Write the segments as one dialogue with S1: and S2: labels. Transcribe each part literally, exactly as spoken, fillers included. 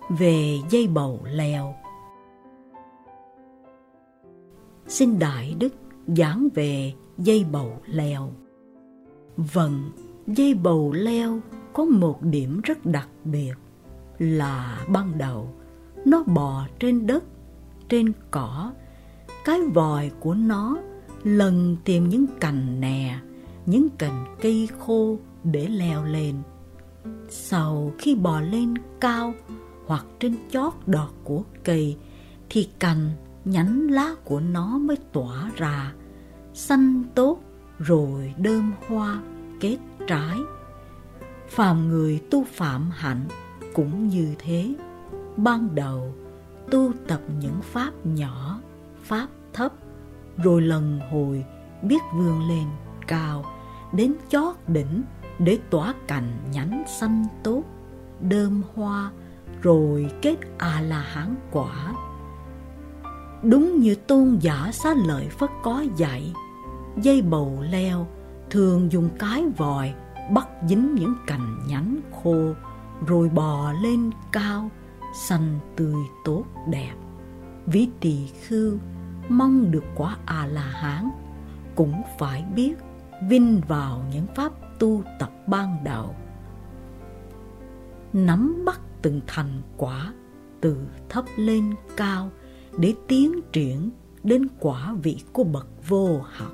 S1: về dây bầu leo. Xin Đại Đức giảng về dây bầu leo. Vâng, dây bầu leo có một điểm rất đặc biệt là ban đầu nó bò trên đất, trên cỏ. Cái vòi của nó lần tìm những cành nè, những cành cây khô để leo lên. Sau khi bò lên cao hoặc trên chót đọt của cây thì cành, nhánh lá của nó mới tỏa ra, xanh tốt rồi đơm hoa, kết trái. Phàm người tu phạm hạnh cũng như thế. Ban đầu tu tập những pháp nhỏ, pháp thấp, rồi lần hồi biết vươn lên cao, đến chót đỉnh để tỏa cành nhánh xanh tốt, đơm hoa, rồi kết A-la-hán quả. Đúng như tôn giả Xá Lợi Phất có dạy, dây bầu leo thường dùng cái vòi bắt dính những cành nhánh khô, rồi bò lên cao, xanh tươi tốt đẹp. Ví tỳ khưu mong được quả A-la-hán cũng phải biết vin vào những pháp tu tập ban đầu, nắm bắt từng thành quả từ thấp lên cao để tiến triển đến quả vị của bậc vô học.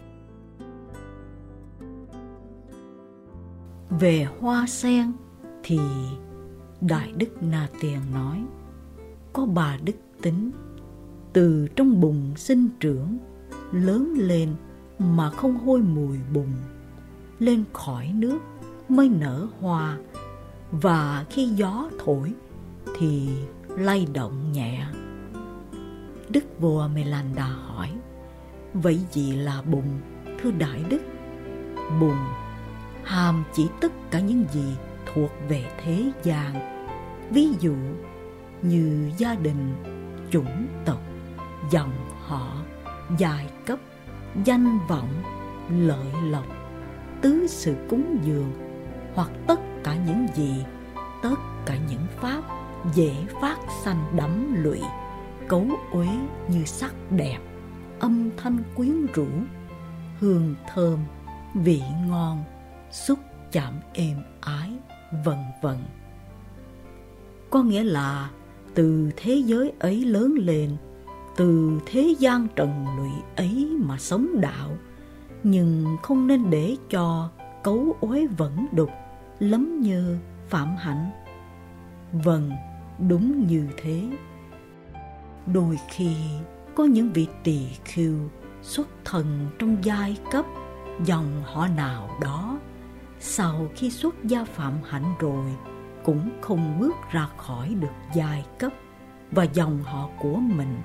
S1: Về hoa sen thì Đại Đức Na Tiền nói, có ba đức tính: từ trong bùn sinh trưởng, lớn lên mà không hôi mùi bùn, lên khỏi nước mới nở hoa, và khi gió thổi thì lay động nhẹ. Đức vua Melanda hỏi, vậy gì là bùn, thưa Đại Đức? Bùn hàm chỉ tất cả những gì thuộc về thế gian, ví dụ như gia đình, chủng tộc, dòng họ, giai cấp, danh vọng, lợi lộc, tứ sự cúng dường, hoặc tất cả những gì, tất cả những pháp dễ phát sanh đắm lụy, cấu uế như sắc đẹp, âm thanh quyến rũ, hương thơm, vị ngon, xúc chạm êm ái, vân vân. Có nghĩa là từ thế giới ấy lớn lên, từ thế gian trần lụy ấy mà sống đạo, nhưng không nên để cho cấu uế vẫn đục, lấm nhơ, phạm hạnh. Vâng, đúng như thế. Đôi khi có những vị tỳ khưu xuất thân trong giai cấp, dòng họ nào đó, sau khi xuất gia phạm hạnh rồi cũng không bước ra khỏi được giai cấp và dòng họ của mình,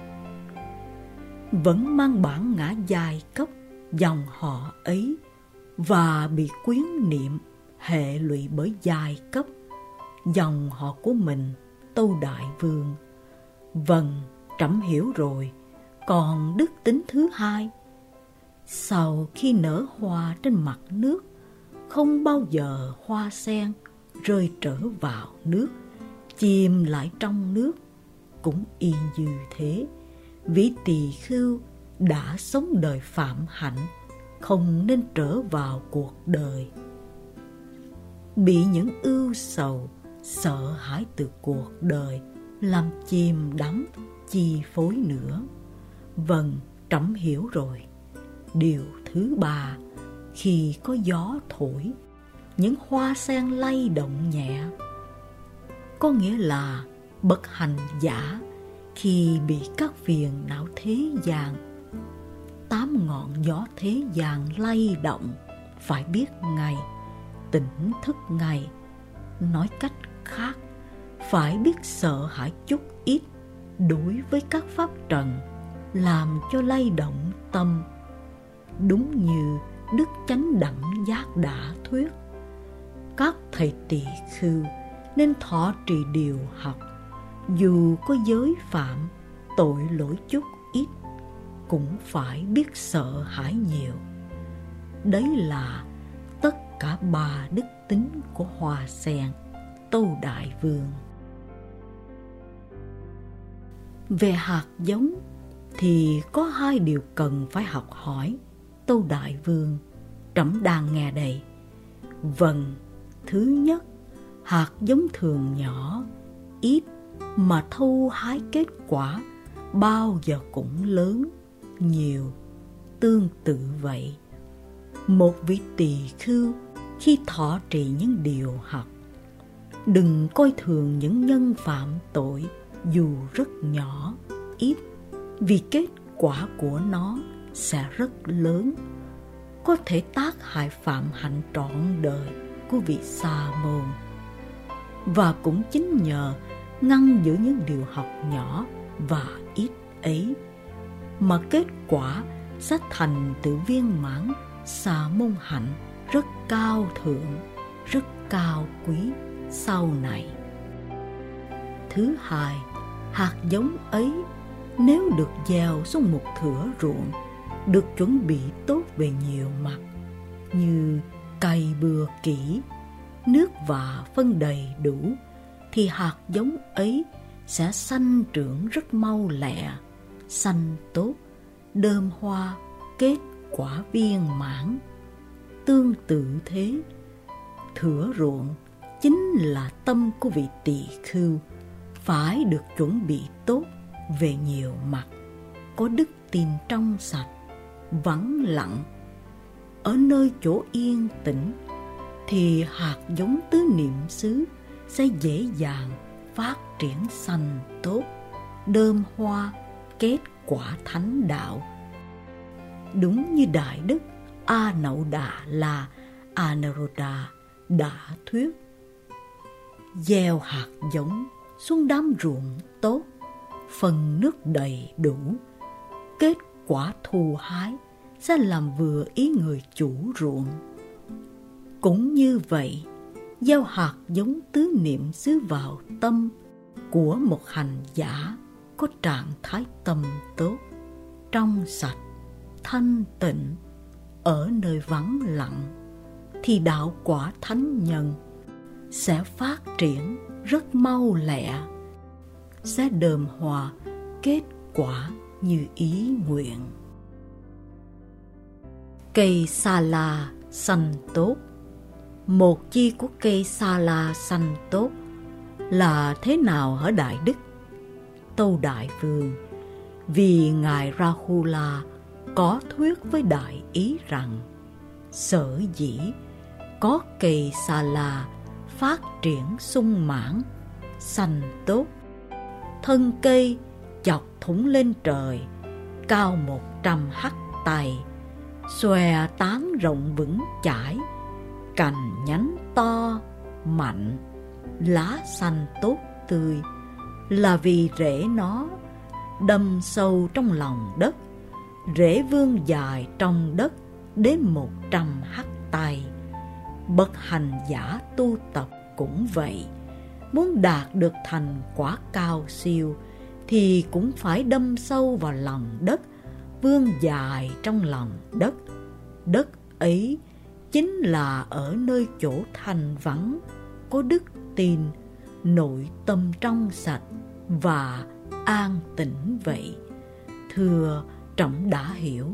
S1: vẫn mang bản ngã giai cấp dòng họ ấy và bị quyến niệm hệ lụy bởi giai cấp dòng họ của mình, Tâu Đại Vương. Vâng, trẫm hiểu rồi. Còn đức tính thứ hai, sau khi nở hoa trên mặt nước, không bao giờ hoa sen rơi trở vào nước, chìm lại trong nước, cũng y như thế. Vị tỳ khưu đã sống đời phạm hạnh, không nên trở vào cuộc đời, bị những ưu sầu, sợ hãi từ cuộc đời làm chìm đắm, chi phối nữa. Vâng, trẫm hiểu rồi. Điều thứ ba, khi có gió thổi, những hoa sen lay động nhẹ, có nghĩa là bậc hành giả khi bị các phiền não thế gian, tám ngọn gió thế gian lay động, phải biết ngay, tỉnh thức ngay. Nói cách khác, phải biết sợ hãi chút ít đối với các pháp trần làm cho lay động tâm. Đúng như Đức Chánh Đẳng Giác đã thuyết, các thầy tỳ khưu nên thọ trì điều học, dù có giới phạm, tội lỗi chút ít, cũng phải biết sợ hãi nhiều. Đấy là tất cả ba đức tính của hoa sen, Tâu Đại Vương. Về hạt giống thì có hai điều cần phải học hỏi, Tâu Đại Vương, trẫm đang nghe đây. Vâng, thứ nhất, hạt giống thường nhỏ, ít mà thu hái kết quả bao giờ cũng lớn, nhiều. Tương tự vậy, một vị tỳ khưu khi thọ trì những điều học, đừng coi thường những nhân phạm tội dù rất nhỏ, ít, vì kết quả của nó sẽ rất lớn, có thể tác hại phạm hạnh trọn đời của vị sa môn. Và cũng chính nhờ ngăn giữ những điều học nhỏ và ít ấy mà kết quả sẽ thành tựu viên mãn sa môn hạnh rất cao thượng, rất cao quý sau này. Thứ hai, hạt giống ấy nếu được gieo xuống một thửa ruộng, được chuẩn bị tốt về nhiều mặt, như cày bừa kỹ, nước và phân đầy đủ, thì hạt giống ấy sẽ sanh trưởng rất mau lẹ, xanh tốt, đơm hoa, kết quả viên mãn. Tương tự thế, thửa ruộng chính là tâm của vị tỳ khưu, phải được chuẩn bị tốt về nhiều mặt, có đức tin trong sạch, vắng lặng, ở nơi chỗ yên tĩnh, thì hạt giống tứ niệm xứ sẽ dễ dàng phát triển xanh tốt, đơm hoa, kết quả thánh đạo. Đúng như Đại Đức A Nậu Đà La Anuruddha đã thuyết: gieo hạt giống xuống đám ruộng tốt, phần nước đầy đủ, kết quả thu hái sẽ làm vừa ý người chủ ruộng. Cũng như vậy, gieo hạt giống tứ niệm xứ vào tâm của một hành giả có trạng thái tâm tốt, trong sạch, thanh tịnh, ở nơi vắng lặng, thì đạo quả thánh nhân sẽ phát triển rất mau lẹ, sẽ đơm hoa kết quả như ý nguyện. Cây sa la xanh tốt. Một chi của cây sa la xanh tốt là thế nào hả Đại Đức? Tâu Đại Vương, vì Ngài Rahula có thuyết với đại ý rằng sở dĩ có cây sa la phát triển sung mãn, xanh tốt, thân cây chọc thủng lên trời, cao một trăm hắc tay, xòe tán rộng vững chãi, cành nhánh to, mạnh, lá xanh tốt tươi, là vì rễ nó đâm sâu trong lòng đất, rễ vươn dài trong đất đến một trăm hắc tay. Bậc hành giả tu tập cũng vậy, muốn đạt được thành quả cao siêu thì cũng phải đâm sâu vào lòng đất, vươn dài trong lòng đất. Đất ấy chính là ở nơi chỗ thanh vắng, có đức tin, nội tâm trong sạch và an tĩnh vậy. Thưa, trẫm đã hiểu.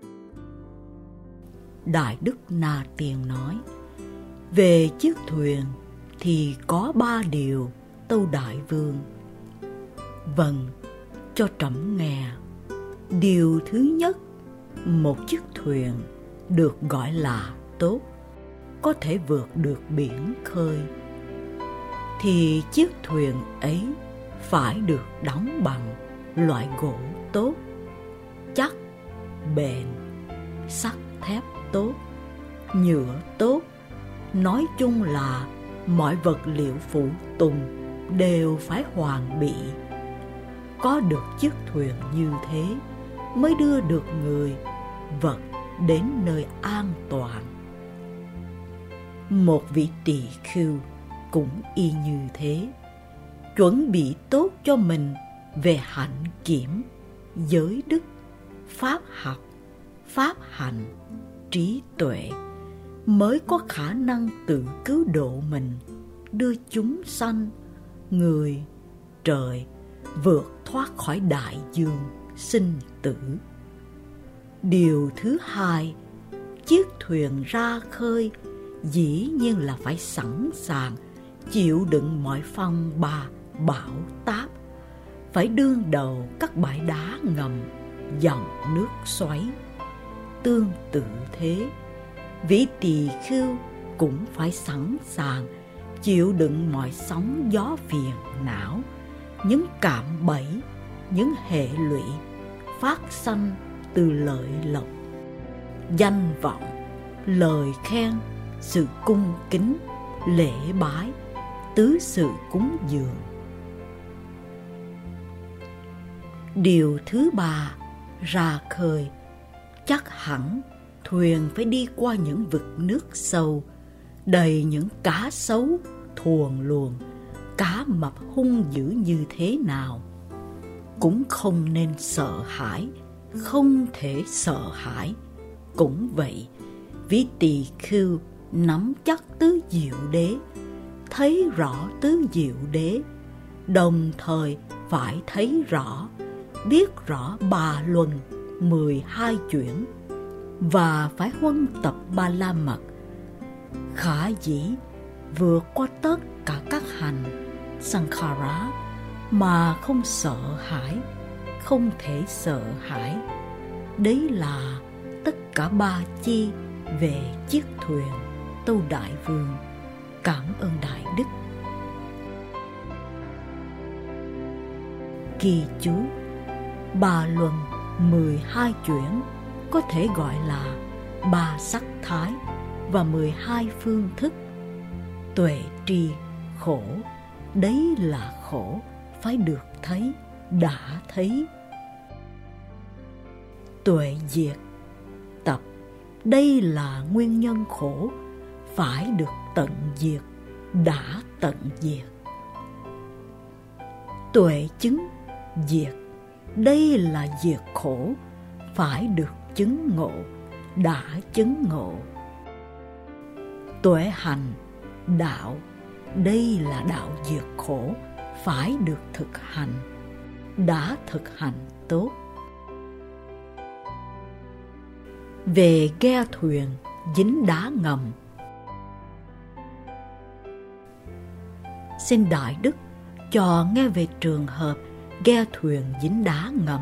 S1: Đại Đức Na Tiên nói, về chiếc thuyền thì có ba điều, Tâu Đại Vương. Vâng, cho trẫm nghe. Điều thứ nhất, một chiếc thuyền được gọi là tốt, có thể vượt được biển khơi, thì chiếc thuyền ấy phải được đóng bằng loại gỗ tốt, chắc, bền, sắt thép tốt, nhựa tốt. Nói chung là mọi vật liệu phụ tùng đều phải hoàn bị. Có được chiếc thuyền như thế mới đưa được người, vật đến nơi an toàn. Một vị tỳ khưu cũng y như thế, chuẩn bị tốt cho mình về hạnh kiểm, giới đức, pháp học, pháp hành, trí tuệ, mới có khả năng tự cứu độ mình, đưa chúng sanh, người, trời vượt thoát khỏi đại dương sinh tử. Điều thứ hai, chiếc thuyền ra khơi dĩ nhiên là phải sẵn sàng chịu đựng mọi phong ba bão táp, phải đương đầu các bãi đá ngầm, dòng nước xoáy. Tương tự thế, vị tỳ khưu cũng phải sẵn sàng chịu đựng mọi sóng gió phiền não, những cạm bẫy, những hệ lụy phát sanh từ lợi lộc, danh vọng, lời khen, sự cung kính, lễ bái, tứ sự cúng dường. Điều thứ ba, ra khơi, chắc hẳn thuyền phải đi qua những vực nước sâu, đầy những cá sấu, thuồng luồng, cá mập hung dữ như thế nào. Cũng không nên sợ hãi, không thể sợ hãi. Cũng vậy, vị tỳ khưu nắm chắc tứ diệu đế, thấy rõ tứ diệu đế, đồng thời phải thấy rõ, biết rõ ba luân, mười hai chuyển, và phải huân tập ba la mật, khả dĩ vượt qua tất cả các hành sankhara mà không sợ hãi, không thể sợ hãi. Đấy là tất cả ba chi về chiếc thuyền Tâu Đại Vương. Cảm ơn Đại Đức. Ghi chú: ba luân mười hai chuyển có thể gọi là ba sắc thái và mười hai phương thức. Tuệ tri khổ, đấy là khổ phải được thấy, đã thấy. Tuệ diệt tập, đây là nguyên nhân khổ phải được tận diệt, đã tận diệt. Tuệ chứng diệt, đây là diệt khổ phải được chứng ngộ, đã chứng ngộ. Tuệ hành đạo, đây là đạo diệt khổ phải được thực hành, đã thực hành tốt. Về ghe thuyền dính đá ngầm, xin Đại Đức cho nghe về trường hợp ghe thuyền dính đá ngầm.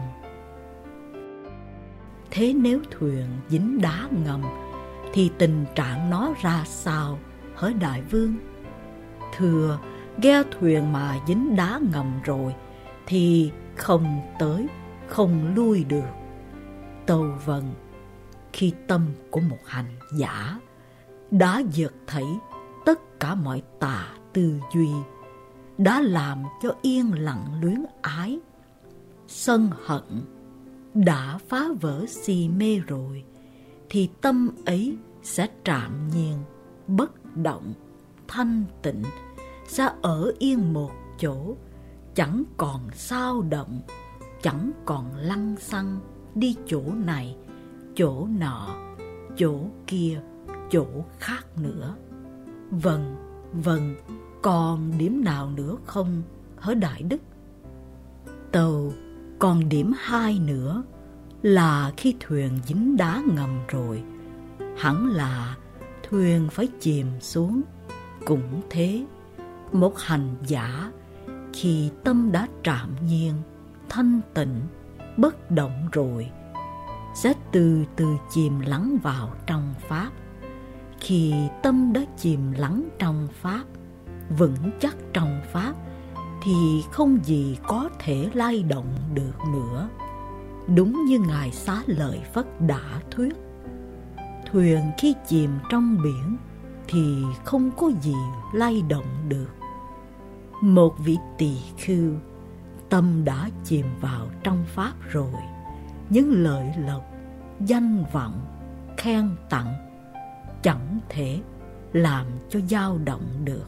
S1: Thế nếu thuyền dính đá ngầm thì tình trạng nó ra sao hỡi Đại Vương? Thưa, ghe thuyền mà dính đá ngầm rồi thì không tới, không lui được. Tâu vâng, khi tâm của một hành giả đã giật thảy tất cả mọi tà tư duy, đã làm cho yên lặng luyến ái, sân hận, đã phá vỡ si mê rồi, thì tâm ấy sẽ trạm nhiên, bất động, thanh tịnh, sẽ ở yên một chỗ, chẳng còn xao động, chẳng còn lăng xăng đi chỗ này, chỗ nọ, chỗ kia, chỗ khác nữa. Vâng, vâng, còn điểm nào nữa không hỡi Đại Đức? Tâu, còn điểm hai nữa là khi thuyền dính đá ngầm rồi, hẳn là thuyền phải chìm xuống. Cũng thế, một hành giả khi tâm đã trạm nhiên, thanh tịnh, bất động rồi, sẽ từ từ chìm lắng vào trong Pháp. Khi tâm đã chìm lắng trong Pháp, vững chắc trong Pháp, thì không gì có thể lay động được nữa. Đúng như Ngài Xá Lợi Phất đã thuyết, thuyền khi chìm trong biển thì không có gì lay động được. Một vị tỳ khưu, tâm đã chìm vào trong Pháp rồi, những lợi lộc, danh vọng, khen tặng chẳng thể làm cho dao động được.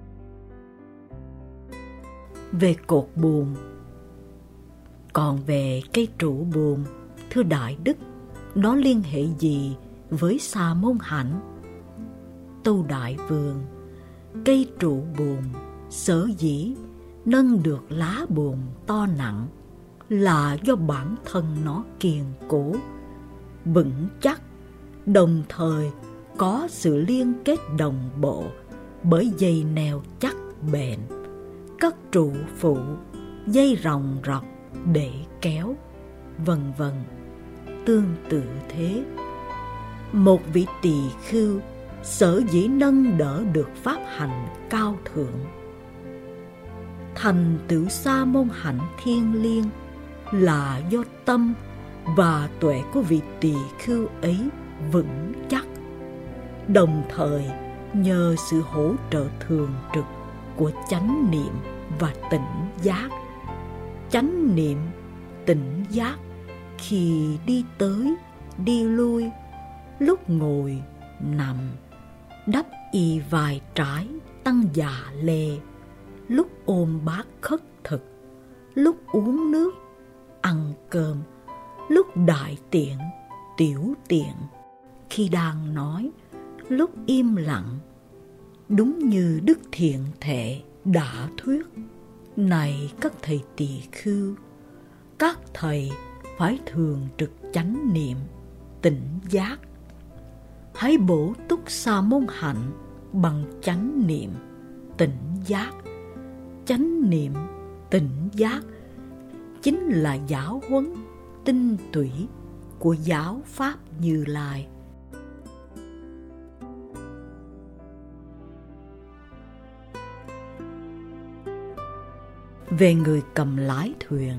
S1: Về cột buồm, còn về cây trụ buồm, thưa Đại Đức, nó liên hệ gì với Sa môn hạnh? Tâu Đại Vương, cây trụ buồm sở dĩ nâng được lá buồm to nặng là do bản thân nó kiên cố, vững chắc, đồng thời có sự liên kết đồng bộ bởi dây neo chắc bền, các trụ phụ, dây ròng rọc để kéo, vân vân. Tương tự thế, một vị tỳ khưu sở dĩ nâng đỡ được pháp hành cao thượng, thành tựu sa môn hạnh thiêng liêng là do tâm và tuệ của vị tỳ khưu ấy vững chắc, đồng thời nhờ sự hỗ trợ thường trực của chánh niệm và tỉnh giác. Chánh niệm, tỉnh giác khi đi tới, đi lui, lúc ngồi, nằm, đắp y vài trái, tăng dạ lê, lúc ôm bát khất thực, lúc uống nước, ăn cơm, lúc đại tiện, tiểu tiện, khi đang nói, lúc im lặng. Đúng như Đức Thiện Thệ đã thuyết: này các thầy tỳ khưu, các thầy phải thường trực chánh niệm, tỉnh giác. Hãy bổ túc sa môn hạnh bằng chánh niệm, tỉnh giác. Chánh niệm, tỉnh giác chính là giáo huấn tinh túy của giáo pháp Như Lai. Về người cầm lái thuyền.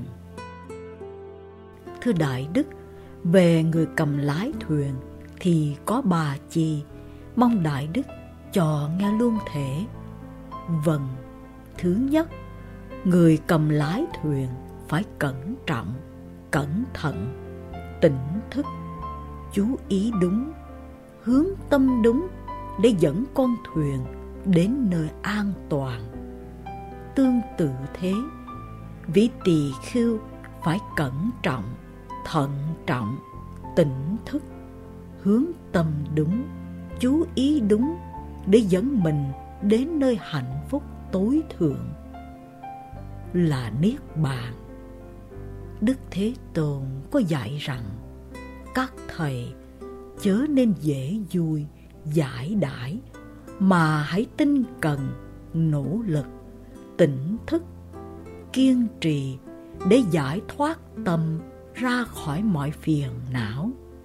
S1: Thưa Đại Đức, về người cầm lái thuyền thì có bà chi, mong Đại Đức cho nghe luôn thể. Vâng, thứ nhất, người cầm lái thuyền phải cẩn trọng, cẩn thận, tỉnh thức, chú ý đúng, hướng tâm đúng để dẫn con thuyền đến nơi an toàn. Tương tự thế, vị tỳ khưu phải cẩn trọng, thận trọng, tỉnh thức, hướng tâm đúng, chú ý đúng để dẫn mình đến nơi hạnh phúc tối thượng là Niết Bàn. Đức Thế Tôn có dạy rằng các thầy chớ nên dễ vui, giải đãi, mà hãy tinh cần, nỗ lực, tỉnh thức, kiên trì để giải thoát tâm ra khỏi mọi phiền não.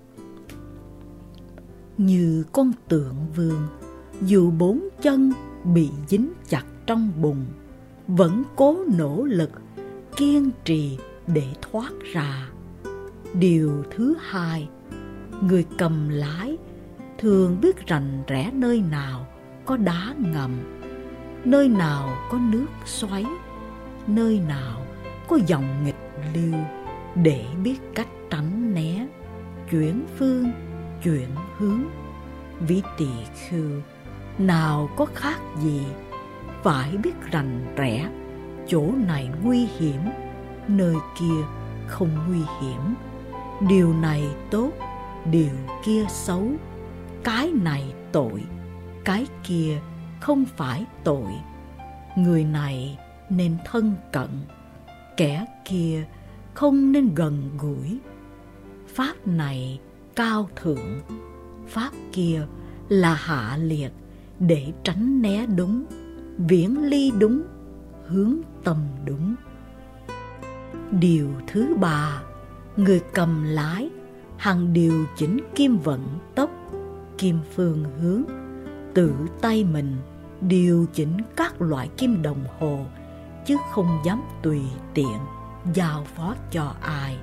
S1: Như con tượng vương, dù bốn chân bị dính chặt trong bùn, vẫn cố nỗ lực, kiên trì để thoát ra. Điều thứ hai, người cầm lái thường biết rành rẽ nơi nào có đá ngầm, nơi nào có nước xoáy, nơi nào có dòng nghịch lưu, để biết cách tránh né, chuyển phương, chuyển hướng. Vị tỳ khưu nào có khác gì, phải biết rành rẽ, chỗ này nguy hiểm, nơi kia không nguy hiểm. Điều này tốt, điều kia xấu, cái này tội, cái kia không phải tội. Người này nên thân cận, kẻ kia không nên gần gũi. Pháp này cao thượng, pháp kia là hạ liệt, để tránh né đúng, viễn ly đúng, hướng tâm đúng. Điều thứ ba, người cầm lái hằng điều chỉnh kim vận tốc, kim phương hướng, tự tay mình điều chỉnh các loại kim đồng hồ, chứ không dám tùy tiện giao phó cho ai.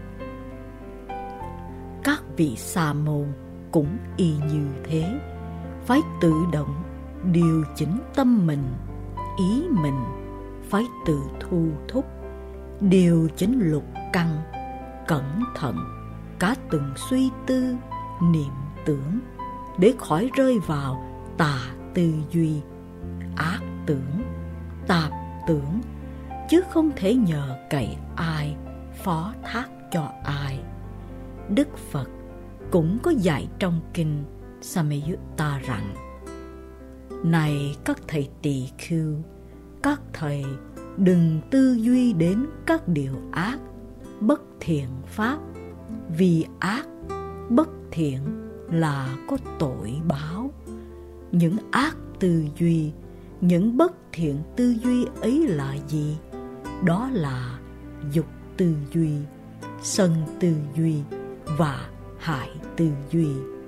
S1: Các vị sa môn cũng y như thế, phải tự động điều chỉnh tâm mình, ý mình, phải tự thu thúc, điều chỉnh lục căn, cẩn thận cả từng suy tư, niệm tưởng, để khỏi rơi vào tà tư duy, ác tưởng, tạp tưởng, chứ không thể nhờ cậy ai, phó thác cho ai. Đức Phật cũng có dạy trong kinh Samyutta rằng: này các thầy tỳ khưu, các thầy đừng tư duy đến các điều ác, bất thiện pháp, vì ác, bất thiện là có tội báo. Những ác tư duy, những bất thiện tư duy ấy là gì? Đó là dục tư duy, sân tư duy và hại tư duy.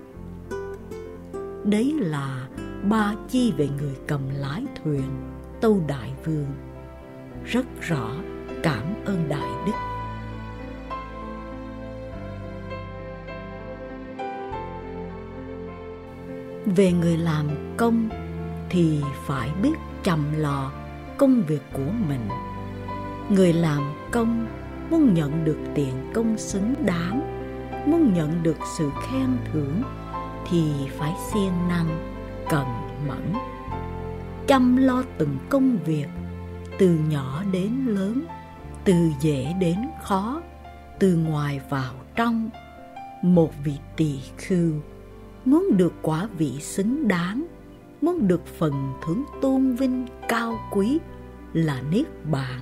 S1: Đấy là ba chi về người cầm lái thuyền Tâu Đại Vương. Rất rõ, cảm ơn Đại Đức. Về người làm công thì phải biết chăm lo công việc của mình. Người làm công muốn nhận được tiền công xứng đáng, muốn nhận được sự khen thưởng thì phải siêng năng, cần mẫn, chăm lo từng công việc, từ nhỏ đến lớn, từ dễ đến khó, từ ngoài vào trong. Một vị tỳ khưu muốn được quả vị xứng đáng, muốn được phần thưởng tôn vinh cao quý là niết bàn,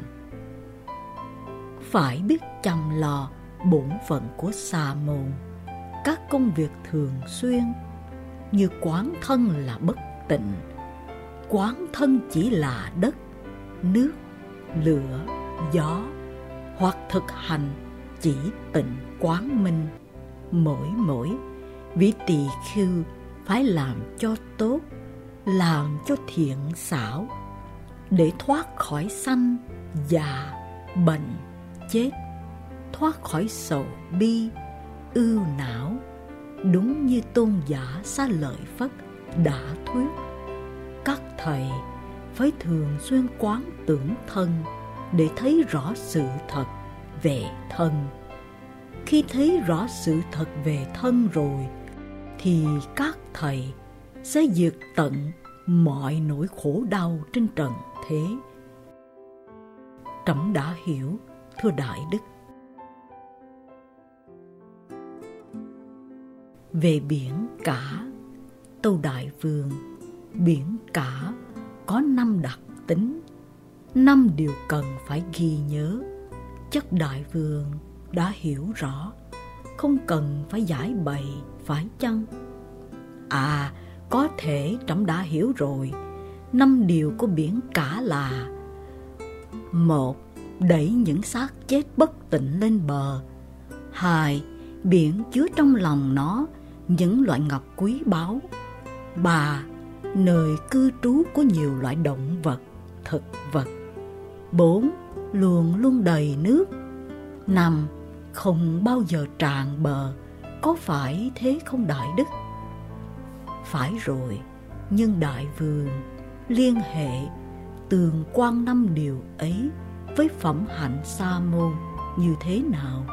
S1: phải biết chăm lo bổn phận của sa môn, các công việc thường xuyên như quán thân là bất tịnh, quán thân chỉ là đất, nước, lửa, gió, hoặc thực hành chỉ tịnh quán minh. Mỗi mỗi vị tỳ khưu phải làm cho tốt, làm cho thiện xảo, để thoát khỏi sanh, già, bệnh, chết, thoát khỏi sầu bi, ưu não. Đúng như tôn giả Xá Lợi Phất đã thuyết, các thầy phải thường xuyên quán tưởng thân để thấy rõ sự thật về thân. Khi thấy rõ sự thật về thân rồi thì các thầy sẽ diệt tận mọi nỗi khổ đau trên trần thế. Trẫm đã hiểu, thưa Đại Đức. Về biển cả, Tâu Đại Vương, biển cả có năm đặc tính, năm điều cần phải ghi nhớ. Chắc Đại Vương đã hiểu rõ, không cần phải giải bày, phải chăng? À, có thể trẫm đã hiểu rồi. Năm điều của biển cả là: một, đẩy những xác chết bất tịnh lên bờ. Hai, biển chứa trong lòng nó những loại ngọc quý báu. Ba, nơi cư trú của nhiều loại động vật, thực vật. Bốn, luồng luôn đầy nước. Năm, không bao giờ tràn bờ. Có phải thế không Đại Đức? Phải rồi, nhưng Đại Vương liên hệ tường quan năm điều ấy với phẩm hạnh sa môn như thế nào?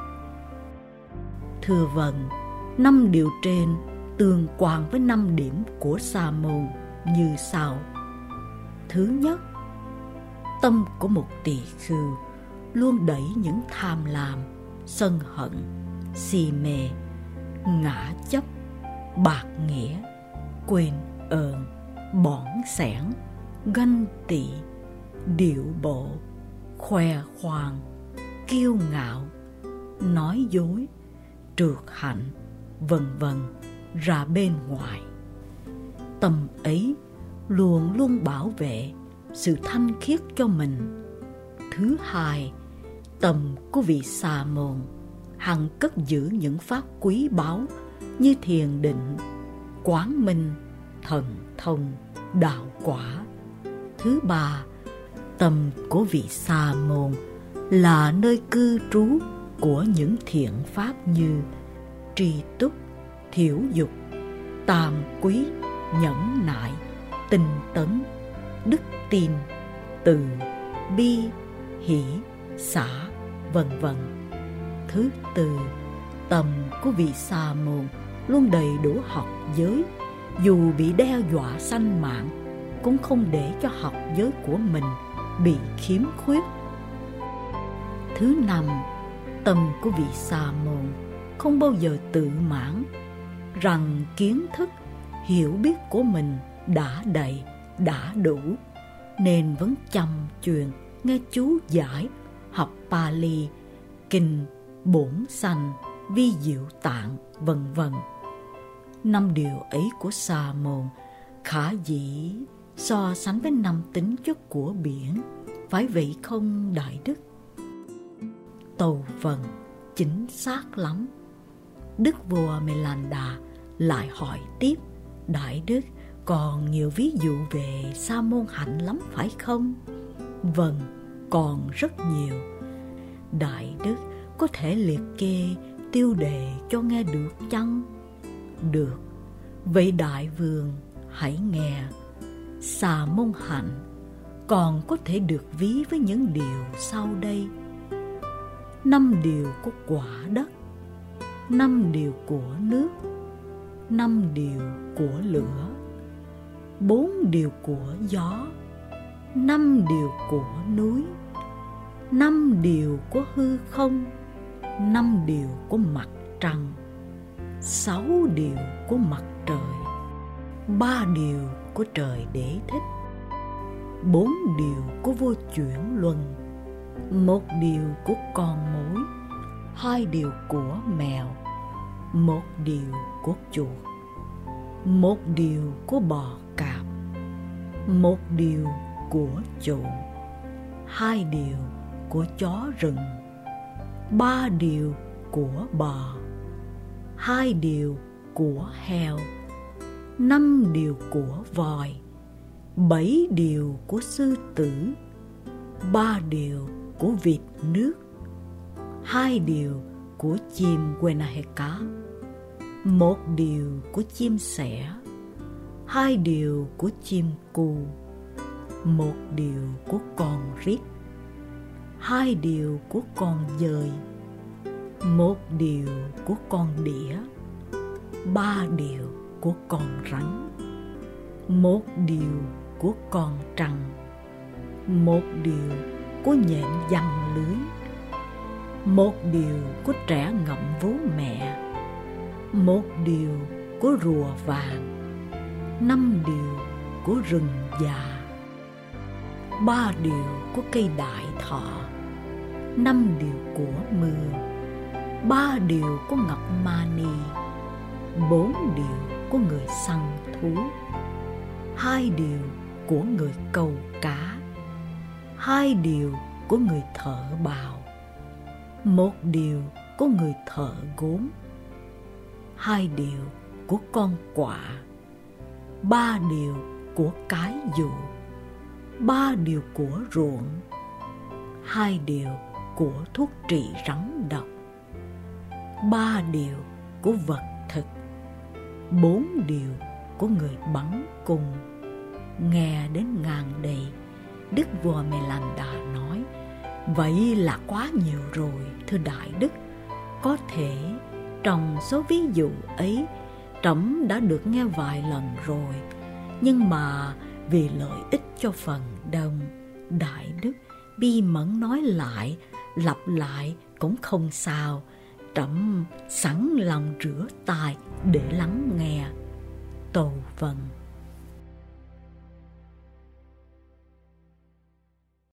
S1: Thưa vâng, năm điều trên tương quan với năm điểm của sa môn như sau. Thứ nhất, tâm của một tỳ khưu luôn đẩy những tham lam, sân hận, si mê, ngã chấp, bạc nghĩa, quên ơn, bỏn sẻn, ganh tị, điệu bộ, khoe khoang, kiêu ngạo, nói dối, trượt hạnh, vân vân ra bên ngoài. Tâm ấy luôn luôn bảo vệ sự thanh khiết cho mình. Thứ hai, tâm của vị sa môn hằng cất giữ những pháp quý báu như thiền định, quán minh, thần thông, đạo quả. Thứ ba, tâm của vị sa môn là nơi cư trú của những thiện pháp như tri túc, thiểu dục, tam quý, nhẫn nại, tinh tấn, đức tin, từ, bi, hỷ, xả, vân vân. Thứ tư, tâm của vị sa môn luôn đầy đủ học giới, dù bị đe dọa sanh mạng cũng không để cho học giới của mình bị khiếm khuyết. Thứ năm, tâm của vị sa môn không bao giờ tự mãn rằng kiến thức, hiểu biết của mình đã đầy, đã đủ, nên vẫn chăm chuyên nghe chú giải, học Pali, kinh, bổn sanh, vi diệu tạng, vân vân. Năm điều ấy của Sa môn khả dĩ so sánh với năm tính chất của biển, phải vậy không đại đức? Tâu vâng, chính xác lắm. Đức vua Melanda lại hỏi tiếp: đại đức, còn nhiều ví dụ về sa môn hạnh lắm phải không? Vâng, còn rất nhiều. Đại đức có thể liệt kê tiêu đề cho nghe được chăng? Được, vậy đại vương hãy nghe. Sa môn hạnh còn có thể được ví với những điều sau đây: năm điều của quả đất, năm điều của nước, năm điều của lửa, bốn điều của gió, năm điều của núi, năm điều của hư không, năm điều của mặt trăng, sáu điều của mặt trời, ba điều của trời đế thích, bốn điều của vô chuyển luân, một điều của con mối, hai điều của mèo, một điều của chuột, một điều của bò cạp, một điều của trộm, hai điều của chó rừng, ba điều của bò, hai điều của heo, năm điều của voi, bảy điều của sư tử, ba điều của vịt nước, hai điều của chim Guenaheka, một điều của chim sẻ, hai điều của chim cu, một điều của con rít, hai điều của con dơi, một điều của con đĩa, ba điều của con rắn, một điều của con trăng, một điều của nhện giăng lưới, một điều của trẻ ngậm vú mẹ, một điều của rùa vàng, năm điều của rừng già, ba điều của cây đại thọ, năm điều của mưa, ba điều của ngọc mani, bốn điều của người săn thú, hai điều của người câu cá, hai điều của người thợ bào, một điều của người thợ gốm, hai điều của con quạ, ba điều của cái dụ, ba điều của ruộng, hai điều của thuốc trị rắn độc, ba điều của vật thực, bốn điều của người bắn cung. Nghe đến ngàn đầy, Đức vua Melanda nói: vậy là quá nhiều rồi, thưa đại đức. Có thể trong số ví dụ ấy, trẫm đã được nghe vài lần rồi, nhưng mà vì lợi ích cho phần đông, đại đức bi mẫn nói lại, lặp lại cũng không sao. Trẫm sẵn lòng rửa tai để lắng nghe. Tâu vâng.